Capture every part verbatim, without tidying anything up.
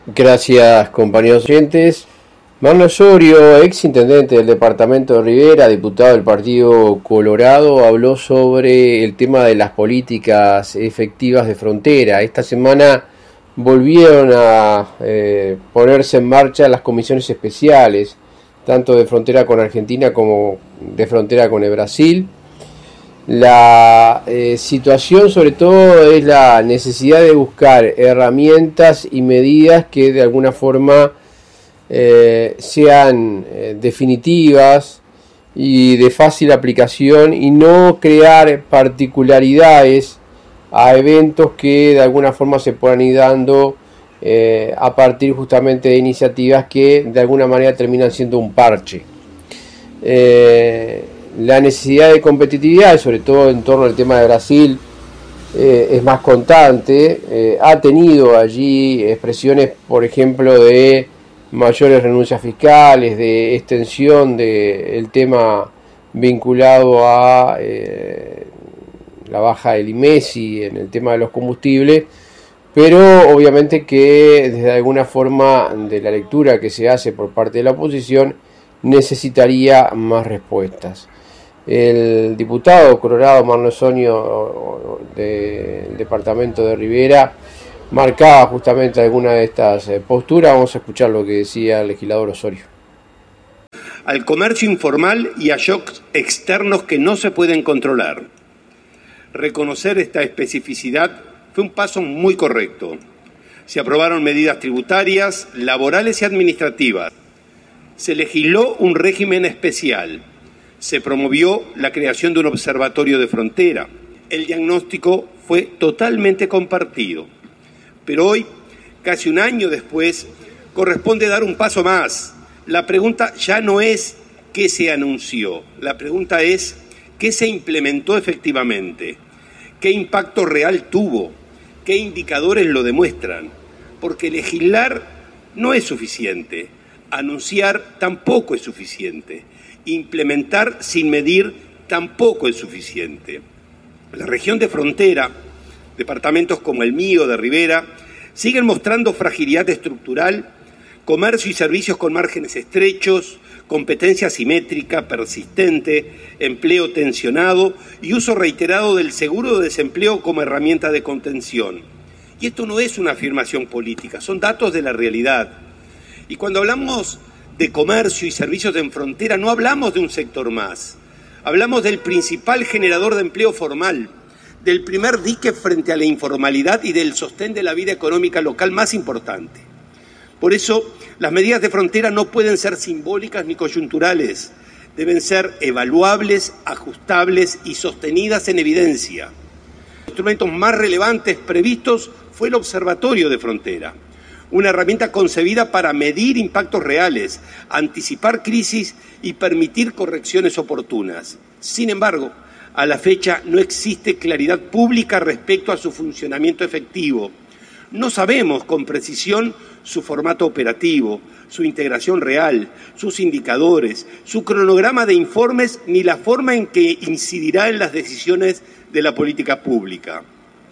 Gracias, compañeros oyentes. Marno Osorio, ex intendente del departamento de Rivera, diputado del Partido Colorado, habló sobre el tema de las políticas efectivas de frontera. Esta semana volvieron a eh, ponerse en marcha las comisiones especiales, tanto de frontera con Argentina como de frontera con el Brasil. La eh, situación sobre todo es la necesidad de buscar herramientas y medidas que de alguna forma eh, sean eh, definitivas y de fácil aplicación y no crear particularidades a eventos que de alguna forma se puedan ir dando eh, a partir justamente de iniciativas que de alguna manera terminan siendo un parche. Eh, La necesidad de competitividad, sobre todo en torno al tema de Brasil, eh, es más constante. Eh, ha tenido allí expresiones, por ejemplo, de mayores renuncias fiscales, de extensión del tema vinculado a eh, la baja del I M E S I en el tema de los combustibles, pero obviamente que desde alguna forma de la lectura que se hace por parte de la oposición necesitaría más respuestas. El diputado colorado Marno Osorio del departamento de Rivera marcaba justamente alguna de estas posturas. Vamos a escuchar lo que decía el legislador Osorio. Al comercio informal y a shocks externos que no se pueden controlar. Reconocer esta especificidad fue un paso muy correcto. Se aprobaron medidas tributarias, laborales y administrativas. Se legisló un régimen especial. Se promovió la creación de un observatorio de frontera. El diagnóstico fue totalmente compartido. Pero hoy, casi un año después, corresponde dar un paso más. La pregunta ya no es qué se anunció, la pregunta es qué se implementó efectivamente, qué impacto real tuvo, qué indicadores lo demuestran. Porque legislar no es suficiente, anunciar tampoco es suficiente. Implementar sin medir tampoco es suficiente. La región de frontera, departamentos como el mío de Rivera, siguen mostrando fragilidad estructural, comercio y servicios con márgenes estrechos, competencia asimétrica persistente, empleo tensionado y uso reiterado del seguro de desempleo como herramienta de contención. Y esto no es una afirmación política, son datos de la realidad. Y cuando hablamos de comercio y servicios en frontera, no hablamos de un sector más. Hablamos del principal generador de empleo formal, del primer dique frente a la informalidad y del sostén de la vida económica local más importante. Por eso, las medidas de frontera no pueden ser simbólicas ni coyunturales. Deben ser evaluables, ajustables y sostenidas en evidencia. Los instrumentos más relevantes previstos fue el Observatorio de Frontera, una herramienta concebida para medir impactos reales, anticipar crisis y permitir correcciones oportunas. Sin embargo, a la fecha no existe claridad pública respecto a su funcionamiento efectivo. No sabemos con precisión su formato operativo, su integración real, sus indicadores, su cronograma de informes ni la forma en que incidirá en las decisiones de la política pública.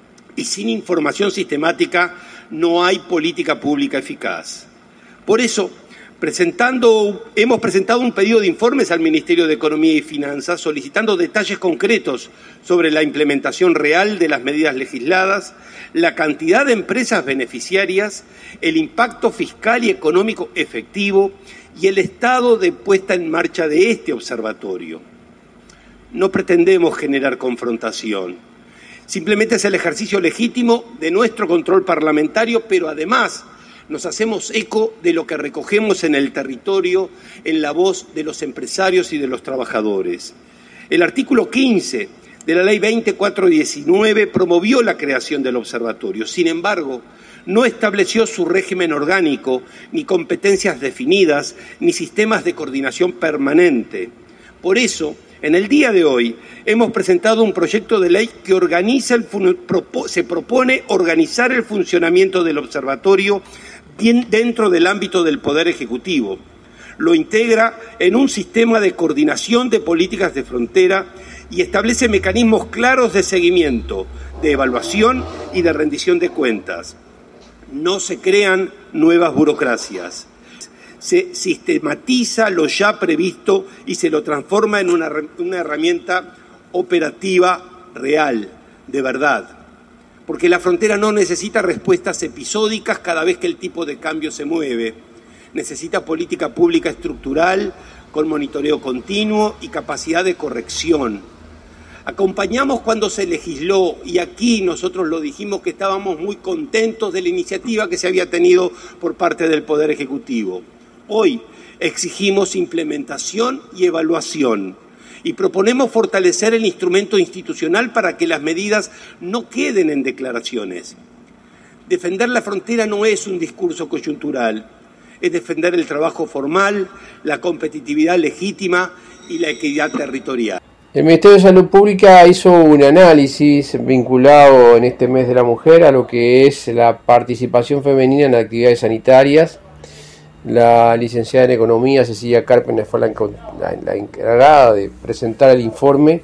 Y sin información sistemática no hay política pública eficaz. Por eso, presentando, hemos presentado un pedido de informes al Ministerio de Economía y Finanzas solicitando detalles concretos sobre la implementación real de las medidas legisladas, la cantidad de empresas beneficiarias, el impacto fiscal y económico efectivo y el estado de puesta en marcha de este observatorio. No pretendemos generar confrontación. Simplemente es el ejercicio legítimo de nuestro control parlamentario, pero además nos hacemos eco de lo que recogemos en el territorio, en la voz de los empresarios y de los trabajadores. El artículo quince de la Ley veinte mil cuatrocientos diecinueve promovió la creación del observatorio. Sin embargo, no estableció su régimen orgánico, ni competencias definidas, ni sistemas de coordinación permanente. Por eso, en el día de hoy hemos presentado un proyecto de ley que organiza el, se propone organizar el funcionamiento del observatorio dentro del ámbito del Poder Ejecutivo. Lo integra en un sistema de coordinación de políticas de frontera y establece mecanismos claros de seguimiento, de evaluación y de rendición de cuentas. No se crean nuevas burocracias. Se sistematiza lo ya previsto y se lo transforma en una, una herramienta operativa real, de verdad. Porque la frontera no necesita respuestas episódicas cada vez que el tipo de cambio se mueve. Necesita política pública estructural, con monitoreo continuo y capacidad de corrección. Acompañamos cuando se legisló, y aquí nosotros lo dijimos que estábamos muy contentos de la iniciativa que se había tenido por parte del Poder Ejecutivo. Hoy exigimos implementación y evaluación y proponemos fortalecer el instrumento institucional para que las medidas no queden en declaraciones. Defender la frontera no es un discurso coyuntural, es defender el trabajo formal, la competitividad legítima y la equidad territorial. El Ministerio de Salud Pública hizo un análisis vinculado en este mes de la mujer a lo que es la participación femenina en actividades sanitarias. La licenciada en Economía, Cecilia Cárpena, fue la, la, la encargada de presentar el informe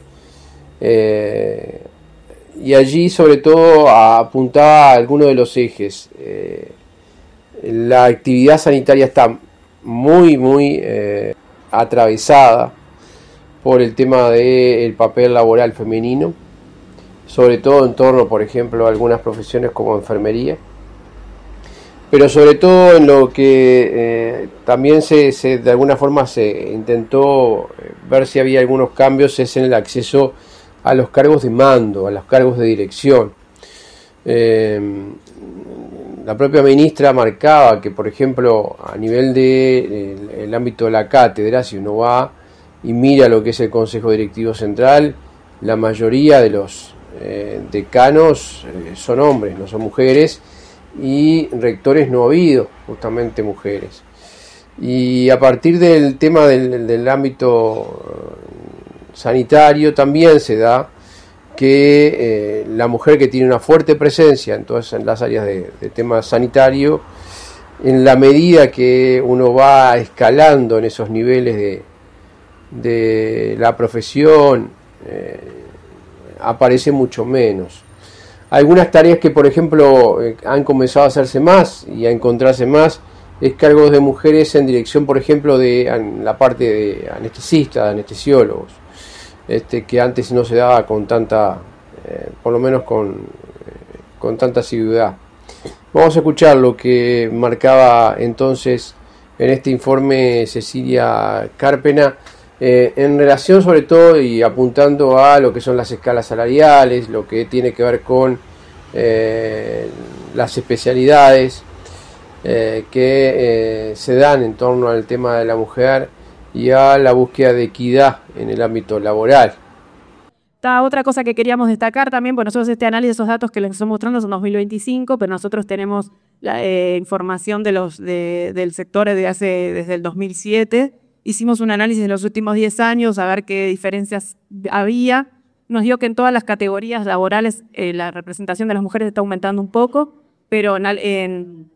eh, y allí sobre todo apuntaba a algunos de los ejes. Eh, la actividad sanitaria está muy, muy eh, atravesada por el tema del papel laboral femenino, sobre todo en torno, por ejemplo, a algunas profesiones como enfermería, pero sobre todo en lo que eh, también se, se de alguna forma se intentó ver si había algunos cambios, es en el acceso a los cargos de mando, a los cargos de dirección. Eh, la propia ministra marcaba que, por ejemplo, a nivel del de, el ámbito de la cátedra, si uno va y mira lo que es el Consejo Directivo Central, la mayoría de los eh, decanos eh, son hombres, no son mujeres, y rectores no ha habido justamente mujeres. Y a partir del tema del, del ámbito sanitario también se da que eh, la mujer que tiene una fuerte presencia en todas las áreas de, de tema sanitario, en la medida que uno va escalando en esos niveles de, de la profesión, eh, aparece mucho menos. Algunas tareas que, por ejemplo, eh, han comenzado a hacerse más y a encontrarse más, es cargos de mujeres en dirección, por ejemplo, de en la parte de anestesistas, de anestesiólogos, este, que antes no se daba con tanta, eh, por lo menos con, eh, con tanta asiduidad. Vamos a escuchar lo que marcaba entonces en este informe Cecilia Cárpena, eh, en relación sobre todo y apuntando a lo que son las escalas salariales, lo que tiene que ver con eh, las especialidades eh, que eh, se dan en torno al tema de la mujer y a la búsqueda de equidad en el ámbito laboral. Está otra cosa que queríamos destacar también, pues nosotros este análisis, esos datos que les estamos mostrando son dos mil veinticinco, pero nosotros tenemos la eh, información de los, de, del sector de hace, desde el dos mil siete. Hicimos un análisis de los últimos diez años, a ver qué diferencias había. Nos dio que en todas las categorías laborales eh, la representación de las mujeres está aumentando un poco, pero en, en,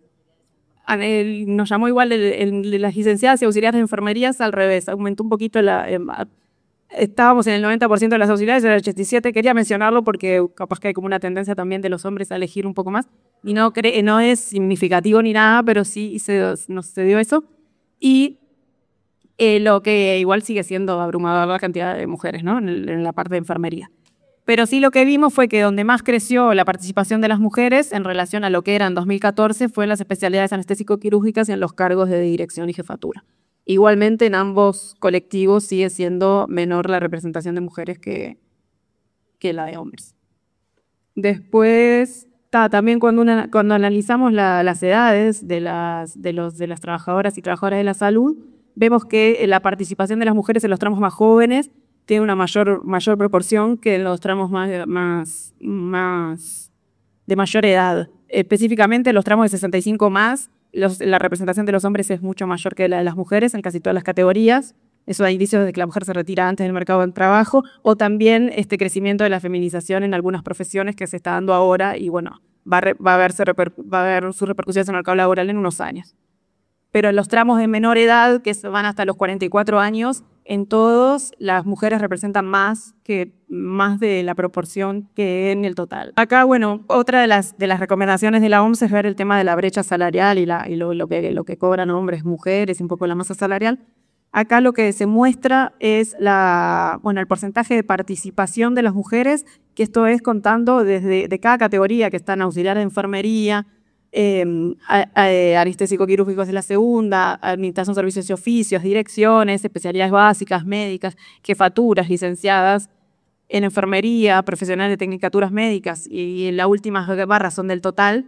en, nos llamó igual el, el, las licenciadas y auxiliares de enfermerías al revés, aumentó un poquito la... Eh, estábamos en el noventa por ciento de las auxiliares, era el ochenta y siete por ciento, quería mencionarlo porque capaz que hay como una tendencia también de los hombres a elegir un poco más, y no, cree, no es significativo ni nada, pero sí se, nos se dio eso. Y Eh, lo que igual sigue siendo abrumador la cantidad de mujeres, ¿no? En, el, en la parte de enfermería. Pero sí lo que vimos fue que donde más creció la participación de las mujeres en relación a lo que era en dos mil catorce fue en las especialidades anestésico-quirúrgicas y en los cargos de dirección y jefatura. Igualmente en ambos colectivos sigue siendo menor la representación de mujeres que, que la de hombres. Después, ta, también cuando, una, cuando analizamos la, las edades de las, de, los, de las trabajadoras y trabajadoras de la salud, vemos que la participación de las mujeres en los tramos más jóvenes tiene una mayor, mayor proporción que en los tramos más, más, más de mayor edad. Específicamente en los tramos de sesenta y cinco más, los, la representación de los hombres es mucho mayor que la de las mujeres en casi todas las categorías. Eso da indicios de que la mujer se retira antes del mercado del trabajo, o también este crecimiento de la feminización en algunas profesiones que se está dando ahora y bueno, va a, re, va a, verse, va a ver sus repercusiones en el mercado laboral en unos años. Pero en los tramos de menor edad, que van hasta los cuarenta y cuatro años, en todos las mujeres representan más que más de la proporción que en el total. Acá, bueno, otra de las, de las recomendaciones de la O M S es ver el tema de la brecha salarial y, la, y lo, lo, que, lo que cobran hombres, mujeres, un poco la masa salarial. Acá lo que se muestra es la, bueno, el porcentaje de participación de las mujeres, que esto es contando desde de cada categoría, que están auxiliar de enfermería, eh, anestésico-quirúrgicos de la segunda, administración de servicios y oficios, direcciones, especialidades básicas, médicas, jefaturas, licenciadas en enfermería, profesionales de tecnicaturas médicas, y, y las últimas barras son del total.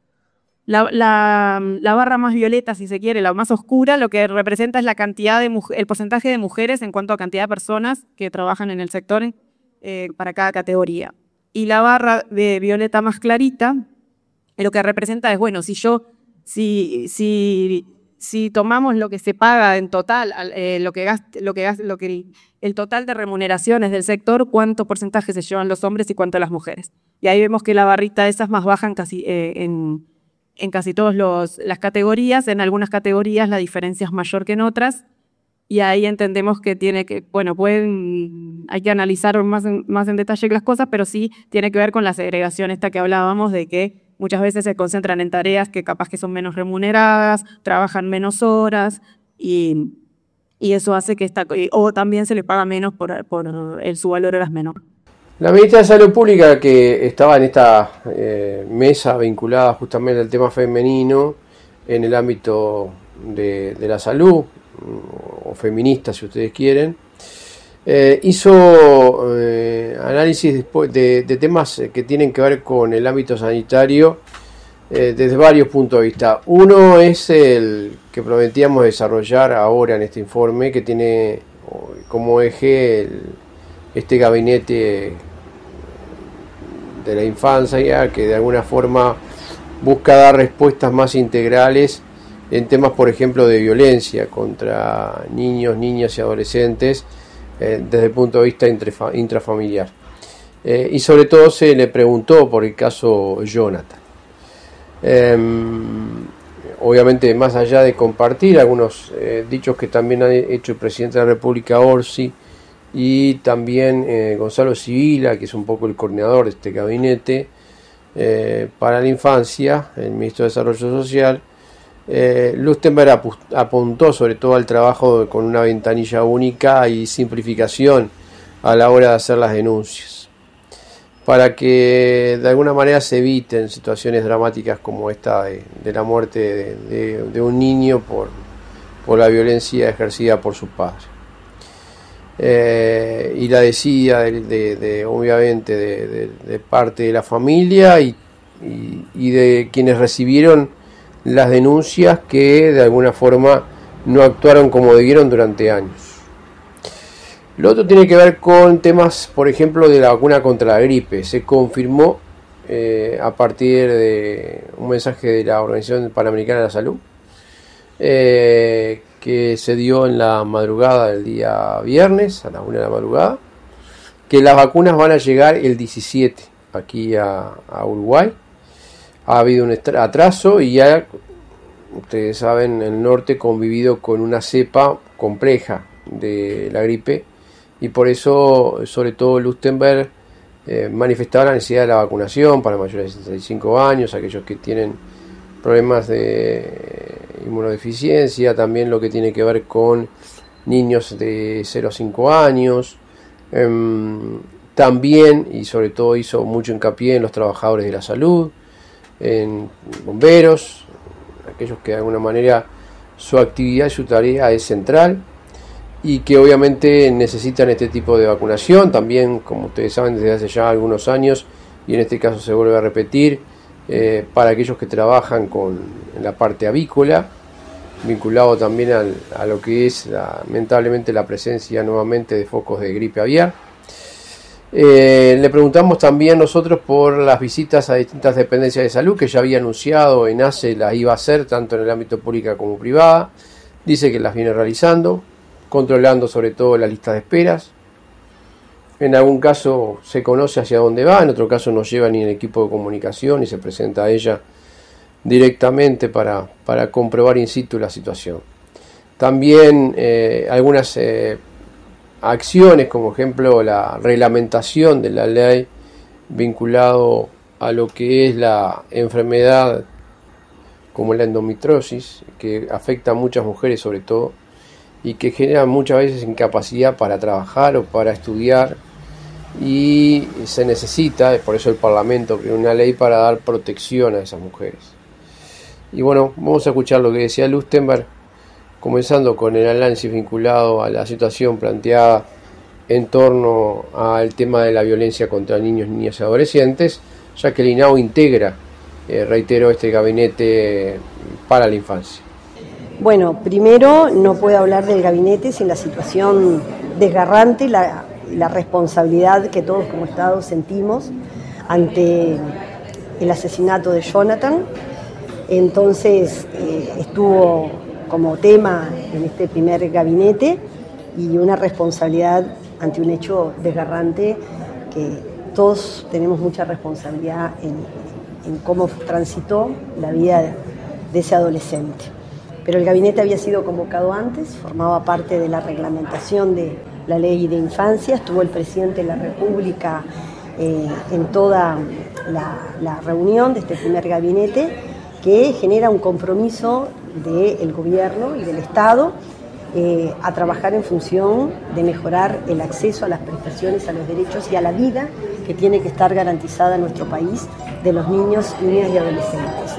La, la, la barra más violeta, si se quiere, la más oscura, lo que representa es la cantidad de el porcentaje de mujeres en cuanto a cantidad de personas que trabajan en el sector eh, para cada categoría. Y la barra de violeta más clarita, lo que representa es, bueno, si yo, si, si, si tomamos lo que se paga en total, eh, lo que gasta, lo que gasta, lo que el total de remuneraciones del sector, cuánto porcentaje se llevan los hombres y cuánto las mujeres. Y ahí vemos que la barrita esas más bajan casi eh, en en casi todas las categorías. En algunas categorías la diferencia es mayor que en otras, y ahí entendemos que tiene que, bueno, pueden, hay que analizar más en, más en detalle las cosas, pero sí tiene que ver con la segregación esta que hablábamos, de que muchas veces se concentran en tareas que capaz que son menos remuneradas, trabajan menos horas, y, y eso hace que esta, o también se le paga menos por, por el, su valor horas menor. La ministra de Salud Pública, que estaba en esta eh, mesa vinculada justamente al tema femenino en el ámbito de, de la salud, o feminista si ustedes quieren, eh, hizo eh, análisis de, de temas que tienen que ver con el ámbito sanitario eh, desde varios puntos de vista. Uno es el que prometíamos desarrollar ahora en este informe, que tiene como eje el, este gabinete de la infancia, que de alguna forma busca dar respuestas más integrales en temas, por ejemplo, de violencia contra niños, niñas y adolescentes eh, desde el punto de vista intrafamiliar. Eh, y sobre todo se le preguntó por el caso Jonathan. Eh, obviamente, más allá de compartir algunos eh, dichos que también ha hecho el presidente de la República, Orsi, y también eh, Gonzalo Sibila, que es un poco el coordinador de este gabinete eh, para la infancia, el ministro de Desarrollo Social, eh, Lustenberg apuntó sobre todo al trabajo con una ventanilla única y simplificación a la hora de hacer las denuncias, para que de alguna manera se eviten situaciones dramáticas como esta de, de la muerte de, de, de un niño por, por la violencia ejercida por su padre. Eh, y la desidia de, de, de obviamente de, de, de parte de la familia y, y, y de quienes recibieron las denuncias, que de alguna forma no actuaron como debieron durante años. Lo otro tiene que ver con temas, por ejemplo, de la vacuna contra la gripe. Se confirmó eh, a partir de un mensaje de la Organización Panamericana de la Salud, eh, que se dio en la madrugada del día viernes, a las una de la madrugada, que las vacunas van a llegar el diecisiete aquí a, a Uruguay. Ha habido un atraso y ya, ustedes saben, el norte convivido con una cepa compleja de la gripe, y por eso, sobre todo, Lustenberg eh, manifestaba la necesidad de la vacunación para mayores de sesenta y cinco años, aquellos que tienen problemas de inmunodeficiencia, también lo que tiene que ver con niños de cero a cinco años, eh, también y sobre todo hizo mucho hincapié en los trabajadores de la salud, en bomberos, aquellos que de alguna manera su actividad y su tarea es central y que obviamente necesitan este tipo de vacunación. También, como ustedes saben, desde hace ya algunos años, y en este caso se vuelve a repetir, eh, para aquellos que trabajan con en la parte avícola, vinculado también al, a lo que es la, lamentablemente la presencia nuevamente de focos de gripe aviar. Eh, le preguntamos también nosotros por las visitas a distintas dependencias de salud que ya había anunciado ENACE las iba a hacer tanto en el ámbito público como privado. Dice que las viene realizando, controlando sobre todo la lista de esperas. En algún caso se conoce hacia dónde va, en otro caso no lleva ni el equipo de comunicación y se presenta a ella directamente para, para comprobar in situ la situación. También eh, algunas eh, acciones, como ejemplo la reglamentación de la ley vinculado a lo que es la enfermedad como la endometriosis, que afecta a muchas mujeres sobre todo, y que genera muchas veces incapacidad para trabajar o para estudiar, y se necesita, por eso el Parlamento creó una ley para dar protección a esas mujeres. Y bueno, vamos a escuchar lo que decía Lustenberg, comenzando con el análisis vinculado a la situación planteada en torno al tema de la violencia contra niños, niñas y adolescentes, ya que el INAO integra, eh, reitero, este gabinete para la infancia. Bueno, primero no puedo hablar del gabinete sin la situación desgarrante y la, la responsabilidad que todos como Estado sentimos ante el asesinato de Jonathan. Entonces eh, estuvo como tema en este primer gabinete y una responsabilidad ante un hecho desgarrante que todos tenemos mucha responsabilidad en, en cómo transitó la vida de, de ese adolescente. Pero el gabinete había sido convocado antes, formaba parte de la reglamentación de la ley de infancia, estuvo el presidente de la República eh, en toda la, la reunión de este primer gabinete, que genera un compromiso del gobierno y del Estado eh, a trabajar en función de mejorar el acceso a las prestaciones, a los derechos y a la vida que tiene que estar garantizada en nuestro país de los niños, niñas y adolescentes.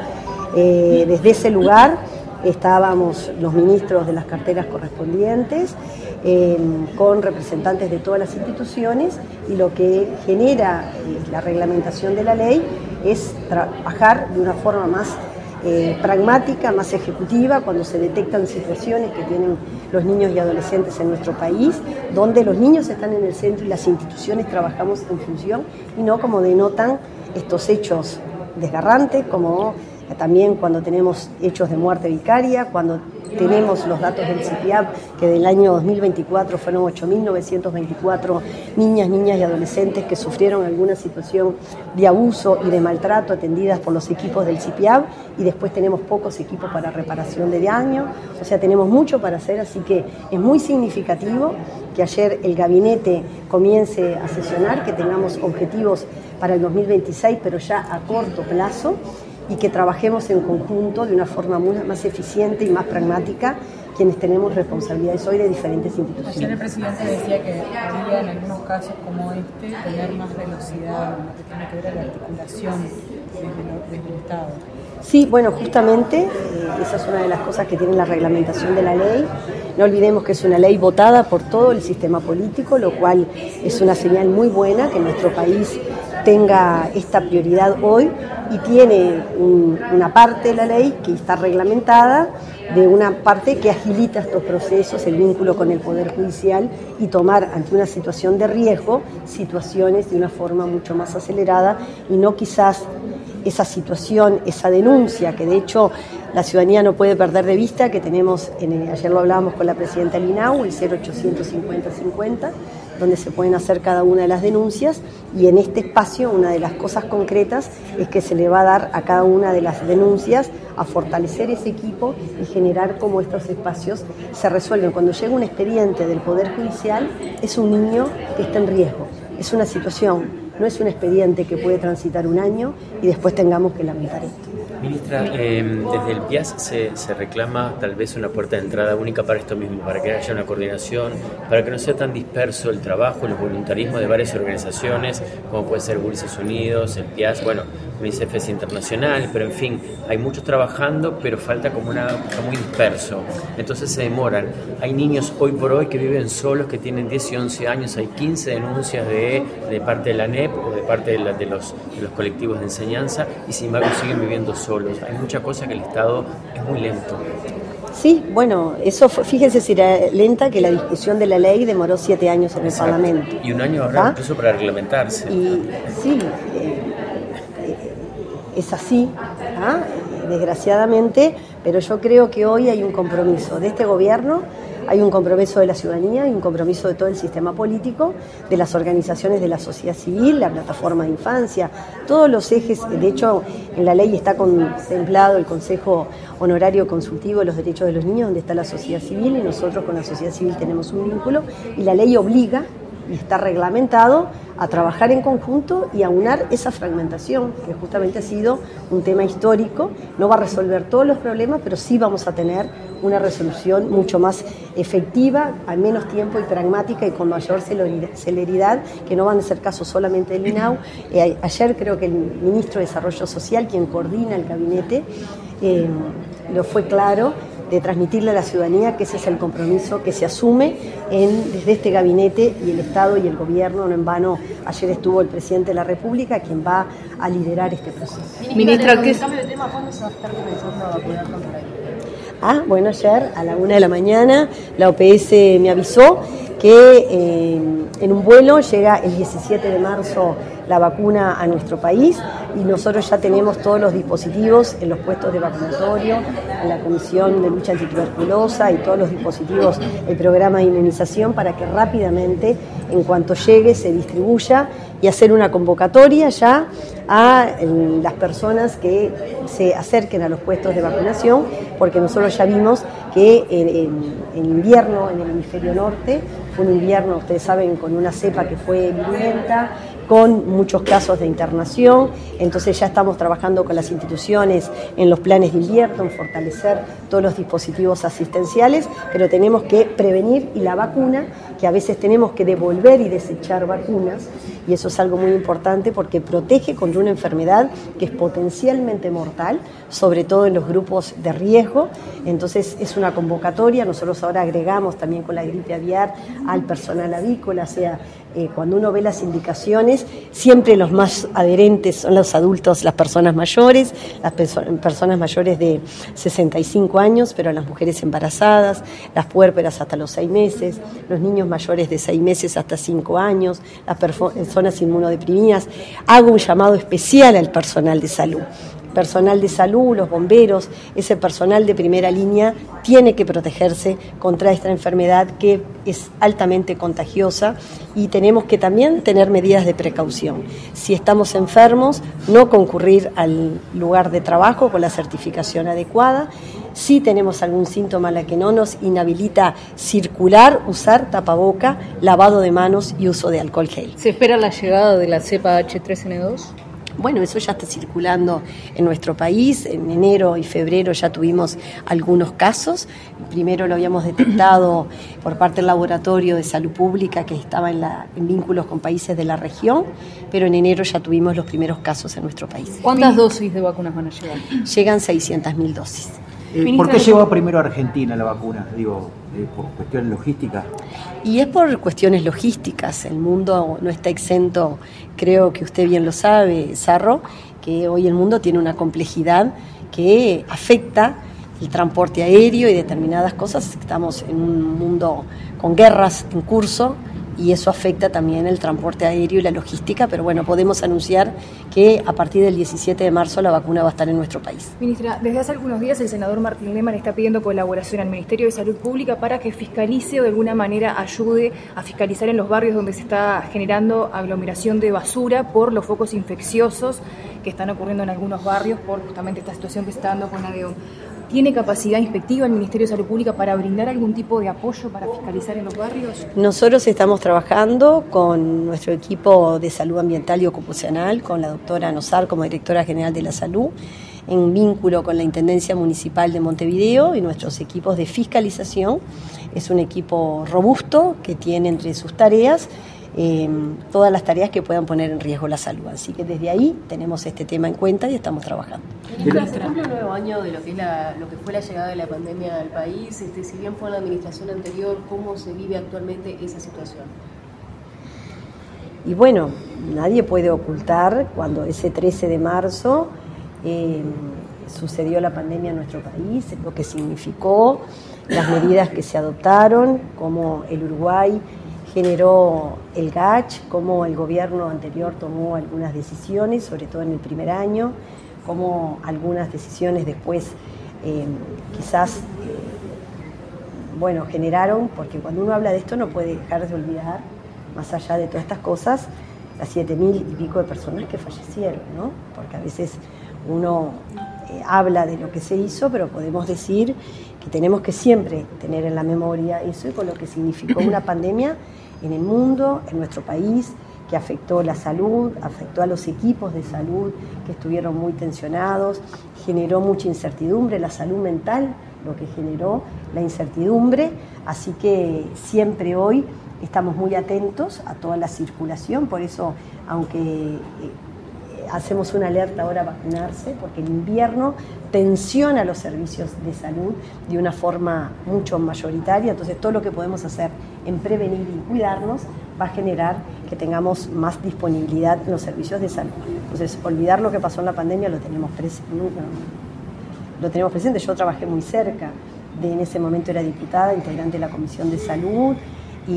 Eh, desde ese lugar estábamos los ministros de las carteras correspondientes, eh, con representantes de todas las instituciones, y lo que genera eh, la reglamentación de la ley es trabajar de una forma más eh, pragmática, más ejecutiva, cuando se detectan situaciones que tienen los niños y adolescentes en nuestro país, donde los niños están en el centro y las instituciones trabajamos en función, y no como denotan estos hechos desgarrantes, como también cuando tenemos hechos de muerte vicaria, cuando tenemos los datos del C I P I A B, que del año dos mil veinticuatro fueron ocho mil novecientos veinticuatro niñas, niñas y adolescentes que sufrieron alguna situación de abuso y de maltrato atendidas por los equipos del C I P I A B, y después tenemos pocos equipos para reparación de daño. O sea, tenemos mucho para hacer, así que es muy significativo que ayer el gabinete comience a sesionar, que tengamos objetivos para el dos mil veintiséis, pero ya a corto plazo, y que trabajemos en conjunto de una forma muy más eficiente y más pragmática quienes tenemos responsabilidades hoy de diferentes instituciones. Ayer el presidente decía que podría en algunos casos como este tener más velocidad en lo que tiene que ver a la articulación desde, lo, desde el Estado. Sí, bueno, justamente eh, esa es una de las cosas que tiene la reglamentación de la ley. No olvidemos que es una ley votada por todo el sistema político, lo cual es una señal muy buena que nuestro país tenga esta prioridad hoy, y tiene un, una parte de la ley que está reglamentada, de una parte que agilita estos procesos, el vínculo con el Poder Judicial, y tomar ante una situación de riesgo situaciones de una forma mucho más acelerada, y no quizás esa situación, esa denuncia, que de hecho la ciudadanía no puede perder de vista, que tenemos, en el, ayer lo hablábamos con la presidenta del INAU, el cero ochocientos cincuenta cincuenta, donde se pueden hacer cada una de las denuncias, y en este espacio una de las cosas concretas es que se le va a dar a cada una de las denuncias a fortalecer ese equipo y generar cómo estos espacios se resuelven. Cuando llega un expediente del Poder Judicial, es un niño que está en riesgo, es una situación, no es un expediente que puede transitar un año y después tengamos que lamentar esto. Ministra, eh, desde el P I A S se, se reclama tal vez una puerta de entrada única para esto mismo, para que haya una coordinación, para que no sea tan disperso el trabajo y los voluntarismos de varias organizaciones, como puede ser Buses Unidos, el P I A S, bueno, UNICEF es internacional, pero en fin, hay muchos trabajando, pero falta como una, está muy disperso, entonces se demoran. Hay niños hoy por hoy que viven solos, que tienen diez y once años, hay quince denuncias de, de parte de la N E P o de parte de, la, de, los, de los colectivos de enseñanza, y sin embargo siguen viviendo solos. Hay mucha cosa que el Estado es muy lento. Sí, bueno, eso fue, fíjense si era lenta, que la discusión de la ley demoró siete años en Exacto. el Parlamento. Y un año ahora ¿Ah? incluso para reglamentarse. Y sí, eh, es así, ¿ah? desgraciadamente, Pero yo creo que hoy hay un compromiso de este gobierno, hay un compromiso de la ciudadanía, hay un compromiso de todo el sistema político, de las organizaciones de la sociedad civil, la plataforma de infancia, todos los ejes. De hecho, en la ley está contemplado el Consejo Honorario Consultivo de los Derechos de los Niños, donde está la sociedad civil, y nosotros con la sociedad civil tenemos un vínculo, y la ley obliga, y está reglamentado, a trabajar en conjunto y a aunar esa fragmentación, que justamente ha sido un tema histórico. No va a resolver todos los problemas, pero sí vamos a tener una resolución mucho más efectiva, a menos tiempo y pragmática y con mayor celeridad, que no van a ser casos solamente del I N A U. Eh, ayer creo que el ministro de Desarrollo Social, quien coordina el gabinete, eh, lo fue claro, de transmitirle a la ciudadanía que ese es el compromiso que se asume en, desde este gabinete y el Estado y el Gobierno. No en vano, ayer estuvo el Presidente de la República, quien va a liderar este proceso. Ministra, ¿qué cambio de tema? ¿Cuándo se va a estar comenzando a vacunar contra la gripe? Ah, bueno, ayer a la una de la mañana la O P S me avisó que eh, en un vuelo llega el diecisiete de marzo la vacuna a nuestro país, y nosotros ya tenemos todos los dispositivos en los puestos de vacunatorio, en la Comisión de Lucha Antituberculosa y todos los dispositivos, el programa de inmunización, para que rápidamente, en cuanto llegue, se distribuya y hacer una convocatoria ya a las personas que se acerquen a los puestos de vacunación, porque nosotros ya vimos que en, en, en invierno en el hemisferio norte fue un invierno, ustedes saben, con una cepa que fue virulenta, con muchos casos de internación. Entonces ya estamos trabajando con las instituciones en los planes de invierno, en fortalecer todos los dispositivos asistenciales, pero tenemos que prevenir, y la vacuna, que a veces tenemos que devolver y desechar vacunas, y eso es algo muy importante porque protege contra una enfermedad que es potencialmente mortal, sobre todo en los grupos de riesgo. Entonces es una convocatoria. Nosotros ahora agregamos también con la gripe aviar al personal avícola, o sea, Eh, cuando uno ve las indicaciones, siempre los más adherentes son los adultos, las personas mayores, las perso- personas mayores de sesenta y cinco años, pero las mujeres embarazadas, las puérperas hasta los seis meses, los niños mayores de seis meses hasta cinco años, las perfo- personas inmunodeprimidas. Hago un llamado especial al personal de salud. Personal de salud, los bomberos, ese personal de primera línea tiene que protegerse contra esta enfermedad que es altamente contagiosa, y tenemos que también tener medidas de precaución. Si estamos enfermos, no concurrir al lugar de trabajo con la certificación adecuada. Si tenemos algún síntoma la que no nos inhabilita circular, usar tapaboca, lavado de manos y uso de alcohol gel. ¿Se espera la llegada de la cepa H tres N dos? Bueno, eso ya está circulando en nuestro país. En enero y febrero ya tuvimos algunos casos. Primero lo habíamos detectado por parte del Laboratorio de Salud Pública, que estaba en, la, en vínculos con países de la región, pero en enero ya tuvimos los primeros casos en nuestro país. ¿Cuántas dosis de vacunas van a llegar? Llegan seiscientas mil dosis. Eh, ¿Por qué llegó primero a Argentina la vacuna? Digo, eh, por cuestiones logísticas. Y es por cuestiones logísticas. El mundo no está exento, creo que usted bien lo sabe, Sarro, que hoy el mundo tiene una complejidad que afecta el transporte aéreo y determinadas cosas. Estamos en un mundo con guerras en curso, y eso afecta también el transporte aéreo y la logística, pero bueno, podemos anunciar que a partir del diecisiete de marzo la vacuna va a estar en nuestro país. Ministra, desde hace algunos días el senador Martín Lehmann está pidiendo colaboración al Ministerio de Salud Pública para que fiscalice o de alguna manera ayude a fiscalizar en los barrios donde se está generando aglomeración de basura por los focos infecciosos que están ocurriendo en algunos barrios por justamente esta situación que se está dando con la Nadeón. ¿Tiene capacidad inspectiva el Ministerio de Salud Pública para brindar algún tipo de apoyo para fiscalizar en los barrios? Nosotros estamos trabajando con nuestro equipo de salud ambiental y ocupacional, con la doctora Nosar como directora general de la salud, en vínculo con la Intendencia Municipal de Montevideo y nuestros equipos de fiscalización. Es un equipo robusto que tiene entre sus tareas Eh, todas las tareas que puedan poner en riesgo la salud. Así que desde ahí tenemos este tema en cuenta y estamos trabajando. Ministra, se cumple un nuevo año de lo que, es la, lo que fue la llegada de la pandemia al país. Este, si bien fue en la administración anterior, ¿cómo se vive actualmente esa situación? Y bueno, nadie puede ocultar cuando ese trece de marzo eh, sucedió la pandemia en nuestro país, lo que significó, las medidas que se adoptaron, como el Uruguay generó el G A C H, cómo el gobierno anterior tomó algunas decisiones, sobre todo en el primer año, cómo algunas decisiones después eh, quizás, eh, bueno, generaron, porque cuando uno habla de esto no puede dejar de olvidar, más allá de todas estas cosas, las siete mil y pico de personas que fallecieron, ¿no? Porque a veces uno eh, habla de lo que se hizo, pero podemos decir que tenemos que siempre tener en la memoria eso y con lo que significó una pandemia en el mundo, en nuestro país, que afectó la salud, afectó a los equipos de salud que estuvieron muy tensionados, generó mucha incertidumbre, la salud mental, lo que generó la incertidumbre, así que siempre hoy estamos muy atentos a toda la circulación, por eso, aunque eh, hacemos una alerta ahora a vacunarse, porque el invierno tensiona los servicios de salud de una forma mucho mayoritaria, entonces todo lo que podemos hacer en prevenir y cuidarnos va a generar que tengamos más disponibilidad en los servicios de salud. Entonces, olvidar lo que pasó en la pandemia lo tenemos presente, lo tenemos presente. Yo trabajé muy cerca, de, en ese momento era diputada, integrante de la Comisión de Salud, y,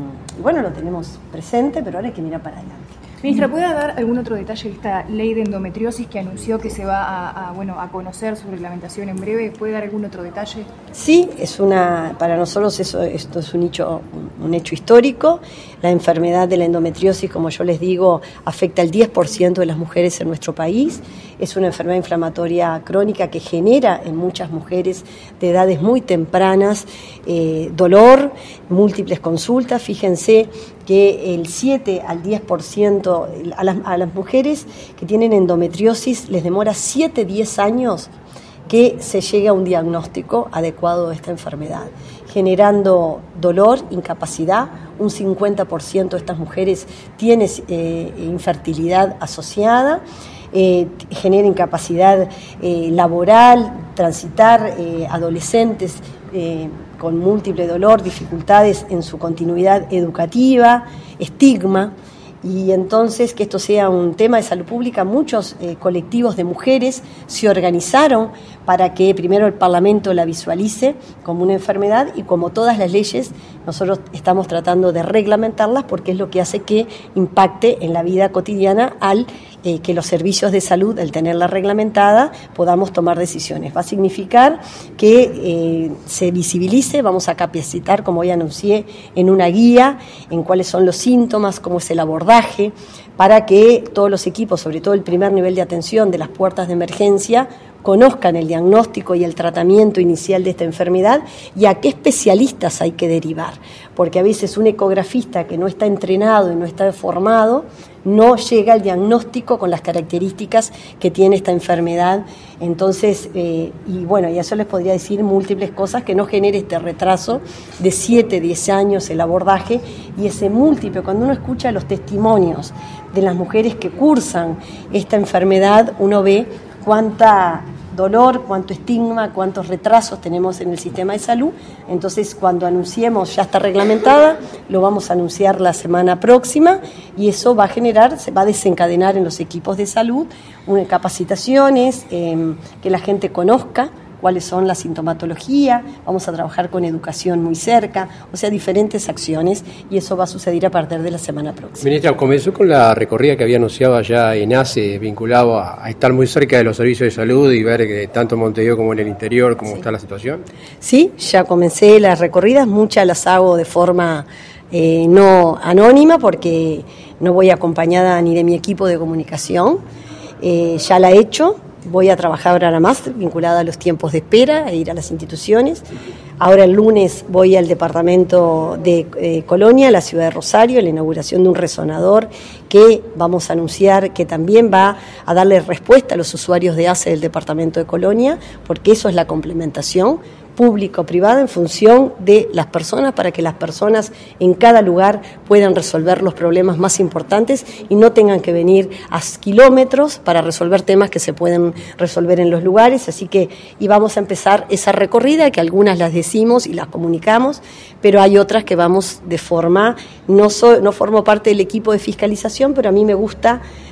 y bueno, lo tenemos presente, pero ahora hay que mirar para adelante. Ministra, ¿puede dar algún otro detalle de esta ley de endometriosis que anunció que se va a, a, bueno, a conocer su reglamentación en breve? ¿Puede dar algún otro detalle? Sí, es una, para nosotros eso, esto es un hecho, un hecho histórico. La enfermedad de la endometriosis, como yo les digo, afecta al diez por ciento de las mujeres en nuestro país. Es una enfermedad inflamatoria crónica que genera en muchas mujeres de edades muy tempranas eh, dolor, múltiples consultas. Fíjense que el siete al diez por ciento a las, a las mujeres que tienen endometriosis les demora siete a diez años que se llegue a un diagnóstico adecuado de esta enfermedad, generando dolor, incapacidad. Un cincuenta por ciento de estas mujeres tiene eh, infertilidad asociada, eh, genera incapacidad eh, laboral, transitar, eh, adolescentes eh, con múltiple dolor, dificultades en su continuidad educativa, estigma. Y entonces, que esto sea un tema de salud pública, muchos eh, colectivos de mujeres se organizaron para que primero el Parlamento la visualice como una enfermedad, y como todas las leyes, nosotros estamos tratando de reglamentarlas porque es lo que hace que impacte en la vida cotidiana al eh, que los servicios de salud, al tenerla reglamentada, podamos tomar decisiones. Va a significar que eh, se visibilice, vamos a capacitar, como ya anuncié, en una guía, en cuáles son los síntomas, cómo es el abordaje, para que todos los equipos, sobre todo el primer nivel de atención de las puertas de emergencia, conozcan el diagnóstico y el tratamiento inicial de esta enfermedad y a qué especialistas hay que derivar, porque a veces un ecografista que no está entrenado y no está formado no llega al diagnóstico con las características que tiene esta enfermedad. Entonces, eh, y bueno, y eso les podría decir múltiples cosas que no genere este retraso de siete a diez años el abordaje, y ese múltiple, cuando uno escucha los testimonios de las mujeres que cursan esta enfermedad, uno ve cuánta dolor, cuánto estigma, cuántos retrasos tenemos en el sistema de salud. Entonces, cuando anunciemos, ya está reglamentada, lo vamos a anunciar la semana próxima, y eso va a generar, se va a desencadenar en los equipos de salud una, capacitaciones, eh, que la gente conozca cuáles son la sintomatología, vamos a trabajar con educación muy cerca, o sea, diferentes acciones, y eso va a suceder a partir de la semana próxima. Ministra, comenzó con la recorrida que había anunciado allá en A C E, vinculado a, a estar muy cerca de los servicios de salud y ver que tanto en Montevideo como en el interior cómo sí. está la situación. Sí, ya comencé las recorridas, muchas las hago de forma eh, no anónima, porque no voy acompañada ni de mi equipo de comunicación, eh, ya la he hecho. Voy a trabajar ahora más vinculada a los tiempos de espera e ir a las instituciones. Ahora el lunes voy al departamento de eh, Colonia, la ciudad de Rosario, la inauguración de un resonador que vamos a anunciar que también va a darle respuesta a los usuarios de A C E del departamento de Colonia, porque eso es la complementación público-privada en función de las personas, para que las personas en cada lugar puedan resolver los problemas más importantes y no tengan que venir a kilómetros para resolver temas que se pueden resolver en los lugares. Así que y vamos a empezar esa recorrida, que algunas las decimos y las comunicamos, pero hay otras que vamos de forma, no, so, no formo parte del equipo de fiscalización, pero a mí me gusta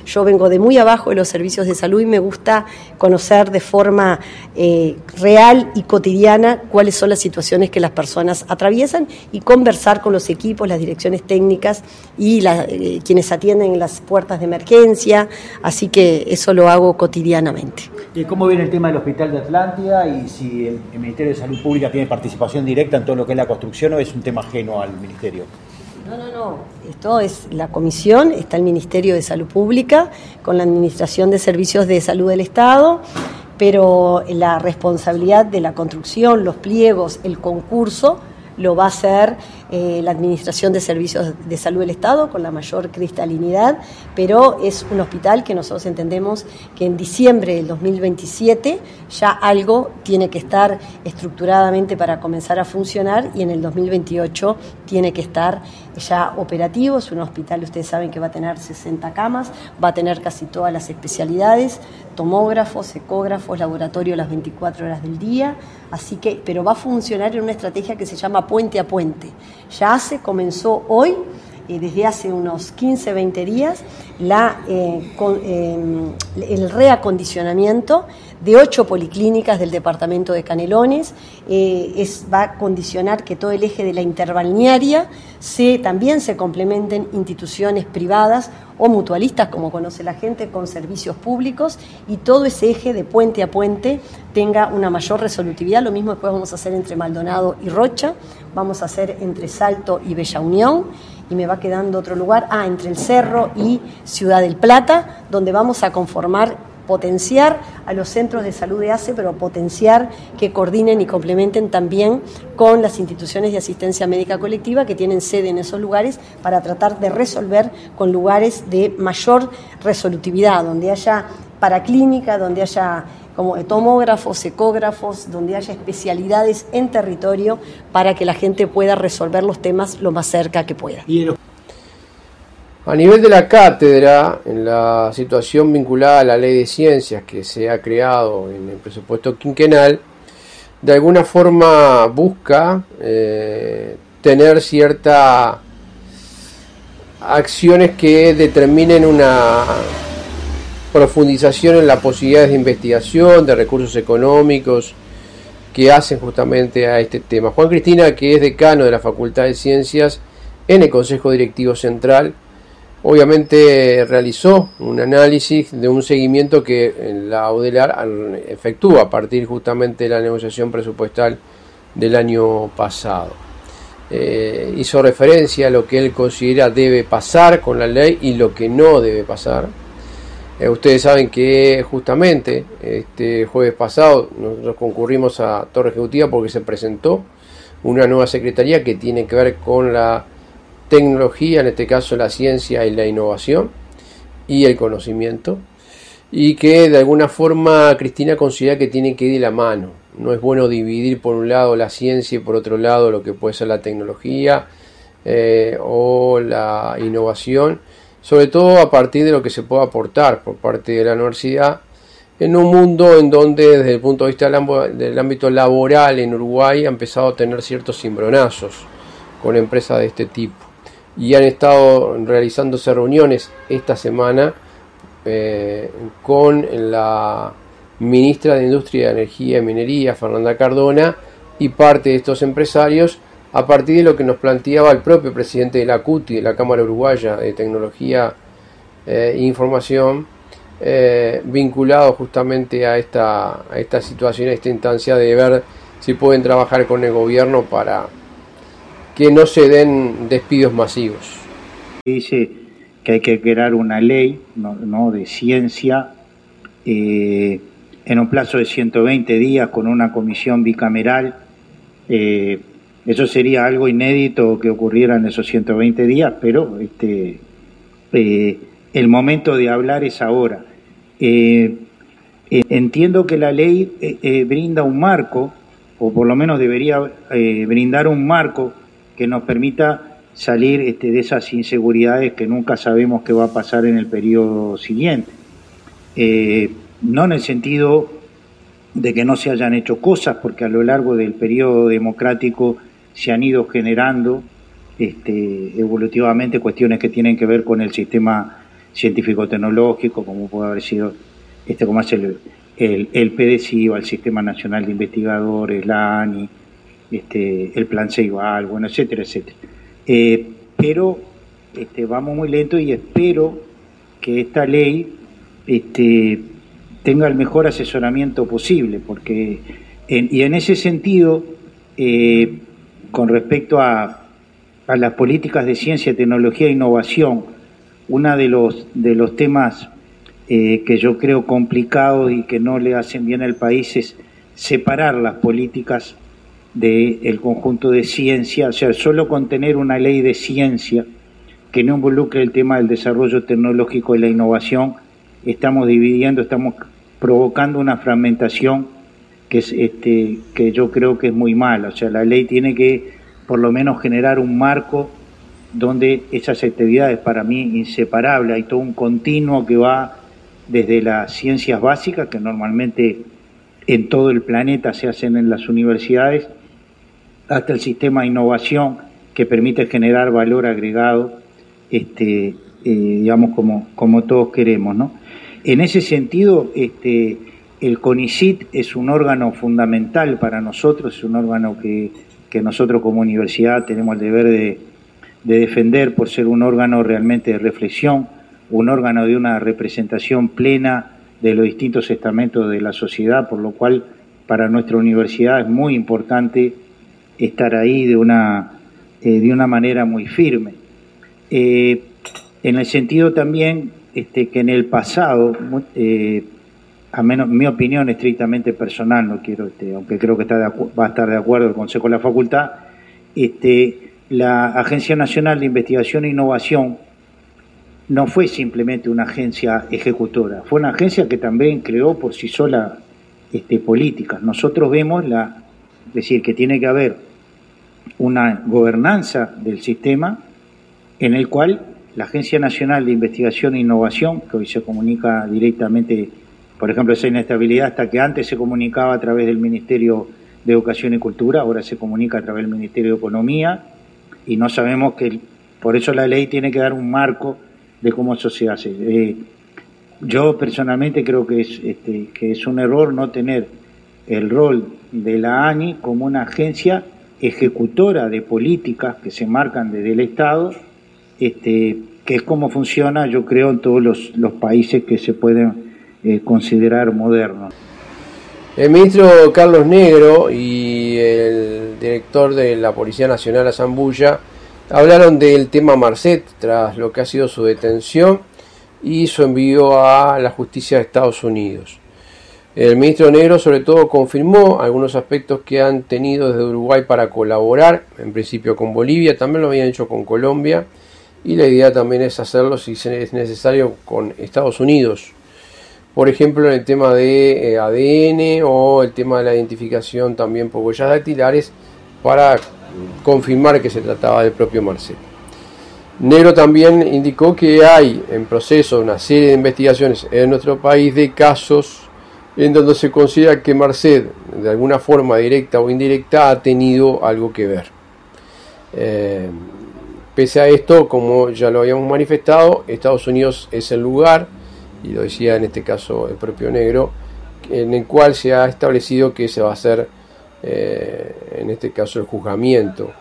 Yo vengo de muy abajo de los servicios de salud y me gusta conocer de forma eh, real y cotidiana cuáles son las situaciones que las personas atraviesan y conversar con los equipos, las direcciones técnicas y la, eh, quienes atienden en las puertas de emergencia, así que eso lo hago cotidianamente. ¿Y cómo viene el tema del Hospital de Atlántida y si el, el Ministerio de Salud Pública tiene participación directa en todo lo que es la construcción o es un tema ajeno al Ministerio? No, no, no. Esto es la comisión, está el Ministerio de Salud Pública con la Administración de Servicios de Salud del Estado, pero la responsabilidad de la construcción, los pliegos, el concurso, lo va a hacer eh, la Administración de Servicios de Salud del Estado con la mayor cristalinidad, pero es un hospital que nosotros entendemos que en diciembre del dos mil veintisiete ya algo tiene que estar estructuradamente para comenzar a funcionar y en el dos mil veintiocho tiene que estar ya operativo. Es un hospital, ustedes saben que va a tener sesenta camas, va a tener casi todas las especialidades, tomógrafos, ecógrafos, laboratorio las veinticuatro horas del día, así que, pero va a funcionar en una estrategia que se llama puente a puente. Ya se comenzó hoy, eh, desde hace unos quince, veinte días, la, eh, con, eh, el reacondicionamiento de ocho policlínicas del departamento de Canelones. Eh, es, va a condicionar que todo el eje de la interbalnearia se, también se complementen instituciones privadas o mutualistas, como conoce la gente, con servicios públicos, y todo ese eje de puente a puente tenga una mayor resolutividad. Lo mismo después vamos a hacer entre Maldonado y Rocha, vamos a hacer entre Salto y Bella Unión, y me va quedando otro lugar, ah, entre el Cerro y Ciudad del Plata, donde vamos a conformar, potenciar a los centros de salud de A C E, pero potenciar que coordinen y complementen también con las instituciones de asistencia médica colectiva que tienen sede en esos lugares para tratar de resolver con lugares de mayor resolutividad, donde haya paraclínica, donde haya como tomógrafos, ecógrafos, donde haya especialidades en territorio para que la gente pueda resolver los temas lo más cerca que pueda. A nivel de la cátedra, en la situación vinculada a la ley de ciencias que se ha creado en el presupuesto quinquenal, de alguna forma busca eh, tener ciertas acciones que determinen una profundización en las posibilidades de investigación, de recursos económicos que hacen justamente a este tema. Juan Cristina, que es decano de la Facultad de Ciencias en el Consejo Directivo Central, obviamente realizó un análisis de un seguimiento que la UDELAR efectúa a partir justamente de la negociación presupuestal del año pasado. Eh, hizo referencia a lo que él considera debe pasar con la ley y lo que no debe pasar. Eh, ustedes saben que justamente este jueves pasado nosotros concurrimos a Torre Ejecutiva porque se presentó una nueva secretaría que tiene que ver con la tecnología, en este caso la ciencia y la innovación y el conocimiento, y que de alguna forma Cristina considera que tienen que ir de la mano. No es bueno dividir por un lado la ciencia y por otro lado lo que puede ser la tecnología eh, o la innovación, sobre todo a partir de lo que se puede aportar por parte de la universidad en un mundo en donde desde el punto de vista del ámbito laboral en Uruguay ha empezado a tener ciertos cimbronazos con empresas de este tipo. Y han estado realizándose reuniones esta semana eh, con la ministra de Industria, Energía y Minería, Fernanda Cardona, y parte de estos empresarios, a partir de lo que nos planteaba el propio presidente de la C U T I, de la Cámara Uruguaya de Tecnología e Información, eh, vinculado justamente a esta, a esta situación, a esta instancia de ver si pueden trabajar con el gobierno para que no se den despidos masivos. Dice que hay que crear una ley no, no de ciencia eh, en un plazo de ciento veinte días con una comisión bicameral. Eh, eso sería algo inédito que ocurriera en esos ciento veinte días, pero este, eh, el momento de hablar es ahora. Eh, eh, entiendo que la ley eh, eh, brinda un marco, o por lo menos debería eh, brindar un marco que nos permita salir este, de esas inseguridades que nunca sabemos qué va a pasar en el periodo siguiente. Eh, no en el sentido de que no se hayan hecho cosas, porque a lo largo del periodo democrático se han ido generando este, evolutivamente cuestiones que tienen que ver con el sistema científico-tecnológico, como puede haber sido este, como hace el, el, el PDCIVA, el Sistema Nacional de Investigadores, la ANI, este, el Plan Ceibal, bueno, etcétera, etcétera. Eh, pero este, vamos muy lento y espero que esta ley este, tenga el mejor asesoramiento posible, porque en, y en ese sentido, eh, con respecto a, a las políticas de ciencia, tecnología e innovación, uno de los, de los temas eh, que yo creo complicados y que no le hacen bien al país es separar las políticas del conjunto de ciencia, o sea, solo con tener una ley de ciencia que no involucre el tema del desarrollo tecnológico y la innovación, estamos dividiendo, estamos provocando una fragmentación que es este que yo creo que es muy mala. O sea, la ley tiene que por lo menos generar un marco donde esas actividades, para mí inseparables, hay todo un continuo que va desde las ciencias básicas, que normalmente en todo el planeta se hacen en las universidades, hasta el sistema de innovación que permite generar valor agregado, este, eh, digamos, como, como todos queremos, ¿no? En ese sentido, este, el CONICYT es un órgano fundamental para nosotros, es un órgano que, que nosotros como universidad tenemos el deber de, de defender por ser un órgano realmente de reflexión, un órgano de una representación plena de los distintos estamentos de la sociedad, por lo cual para nuestra universidad es muy importante estar ahí de una, eh, de una manera muy firme. Eh, en el sentido también este, que en el pasado, eh, a menos mi opinión estrictamente personal, no quiero, este, aunque creo que está de va a estar de acuerdo el Consejo de la Facultad, este, la Agencia Nacional de Investigación e Innovación no fue simplemente una agencia ejecutora, fue una agencia que también creó por sí sola este, políticas. Nosotros vemos la, es decir, que tiene que haber una gobernanza del sistema en el cual la Agencia Nacional de Investigación e Innovación, que hoy se comunica directamente, por ejemplo, esa inestabilidad hasta que antes se comunicaba a través del Ministerio de Educación y Cultura, ahora se comunica a través del Ministerio de Economía, y no sabemos que, por eso la ley tiene que dar un marco de cómo eso se hace. Eh, yo personalmente creo que es, este, que es un error no tener el rol de la ANI como una agencia ejecutora de políticas que se marcan desde el Estado, este, que es como funciona, yo creo, en todos los, los países que se pueden eh, considerar modernos. El ministro Carlos Negro y el director de la Policía Nacional, Azambulla, hablaron del tema Marcet tras lo que ha sido su detención y su envío a la justicia de Estados Unidos. El ministro Negro sobre todo confirmó algunos aspectos que han tenido desde Uruguay para colaborar, en principio con Bolivia, también lo habían hecho con Colombia, y la idea también es hacerlo si es necesario con Estados Unidos. Por ejemplo, en el tema de eh, A D N o el tema de la identificación también por huellas dactilares para confirmar que se trataba del propio Marcet. Negro también indicó que hay en proceso una serie de investigaciones en nuestro país de casos en donde se considera que Marcet, de alguna forma directa o indirecta, ha tenido algo que ver. Eh, pese a esto, como ya lo habíamos manifestado, Estados Unidos es el lugar, y lo decía en este caso el propio Negro, en el cual se ha establecido que se va a hacer, eh, en este caso, el juzgamiento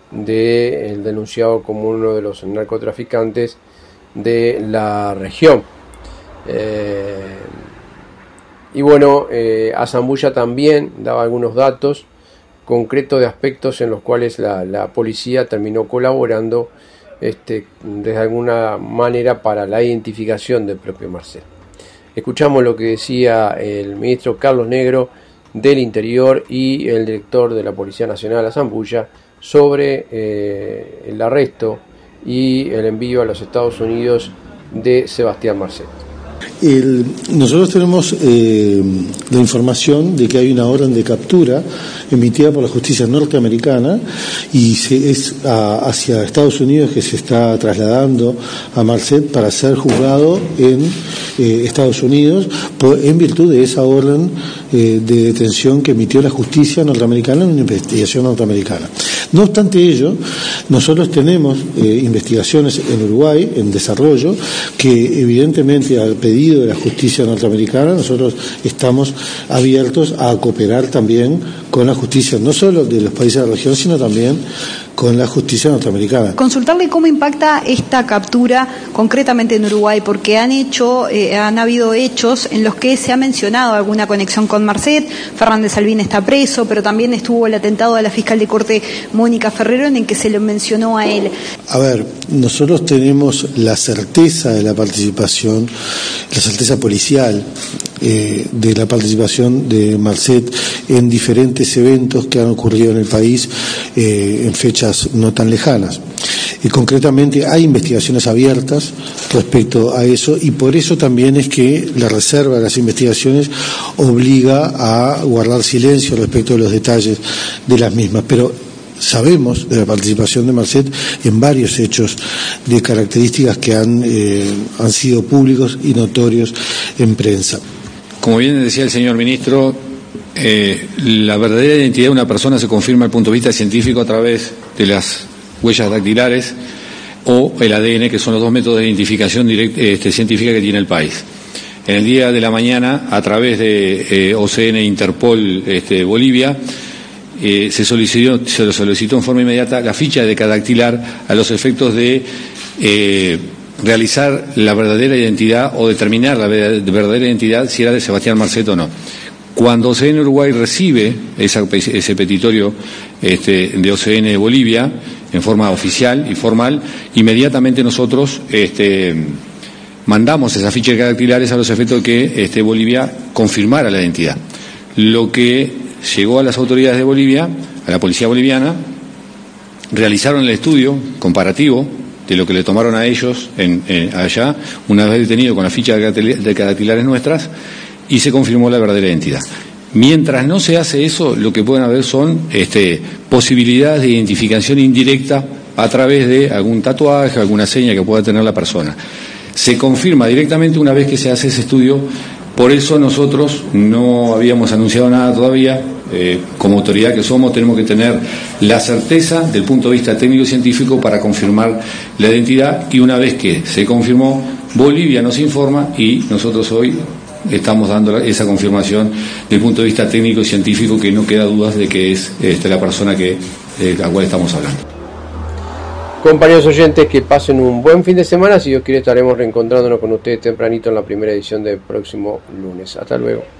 del denunciado como uno de los narcotraficantes de la región. Eh, y bueno, eh, Azambulla también daba algunos datos concretos de aspectos en los cuales la, la policía terminó colaborando este, de alguna manera para la identificación del propio Marcet. Escuchamos lo que decía el ministro Carlos Negro del Interior y el director de la Policía Nacional, Azambulla, sobre eh, el arresto y el envío a los Estados Unidos de Sebastián Marcet. El, nosotros tenemos eh, la información de que hay una orden de captura emitida por la justicia norteamericana y se, es a, hacia Estados Unidos que se está trasladando a Marcet para ser juzgado en eh, Estados Unidos por, en virtud de esa orden eh, de detención que emitió la justicia norteamericana en una investigación norteamericana. No obstante ello, nosotros tenemos eh, investigaciones en Uruguay, en desarrollo, que evidentemente al pedido de la justicia norteamericana nosotros estamos abiertos a cooperar también con la justicia, no solo de los países de la región, sino también con la justicia norteamericana. Consultarle cómo impacta esta captura concretamente en Uruguay, porque han hecho, eh, han habido hechos en los que se ha mencionado alguna conexión con Marcet. Fernández Albín está preso, pero también estuvo el atentado a la fiscal de corte Mónica Ferrero, en el que se lo mencionó a él. A ver, nosotros tenemos la certeza de la participación, la certeza policial eh, de la participación de Marcet en diferentes eventos que han ocurrido en el país eh, en fechas no tan lejanas. Y concretamente hay investigaciones abiertas respecto a eso y por eso también es que la reserva de las investigaciones obliga a guardar silencio respecto de los detalles de las mismas. Pero sabemos de la participación de Marcet en varios hechos de características que han, eh, han sido públicos y notorios en prensa. Como bien decía el señor ministro, eh, la verdadera identidad de una persona se confirma desde el punto de vista científico a través de las huellas dactilares o el A D N, que son los dos métodos de identificación direct, este, científica que tiene el país. En el día de la mañana, a través de eh, O C N Interpol este, Bolivia, eh, se solicitó, se lo solicitó en forma inmediata la ficha de cadactilar a los efectos de eh, realizar la verdadera identidad o determinar la verdadera identidad si era de Sebastián Marcet o no. Cuando O C N Uruguay recibe esa, ese petitorio este, de O C N Bolivia en forma oficial y formal, inmediatamente nosotros este, mandamos esas fichas dactilares a los efectos de que este, Bolivia confirmara la identidad. Lo que llegó a las autoridades de Bolivia, a la policía boliviana, realizaron el estudio comparativo de lo que le tomaron a ellos en, en, allá, una vez detenido con las fichas dactilares nuestras, y se confirmó la verdadera identidad. Mientras no se hace eso, lo que pueden haber son este, posibilidades de identificación indirecta a través de algún tatuaje, alguna seña que pueda tener la persona. Se confirma directamente una vez que se hace ese estudio. Por eso nosotros no habíamos anunciado nada todavía. Eh, como autoridad que somos, tenemos que tener la certeza del punto de vista técnico-científico para confirmar la identidad, y una vez que se confirmó, Bolivia nos informa y nosotros hoy estamos dando esa confirmación del punto de vista técnico y científico, que no queda dudas de que es este, la persona que, de la cual estamos hablando. Compañeros oyentes, que pasen un buen fin de semana. Si Dios quiere, estaremos reencontrándonos con ustedes tempranito en la primera edición del próximo lunes. Hasta luego.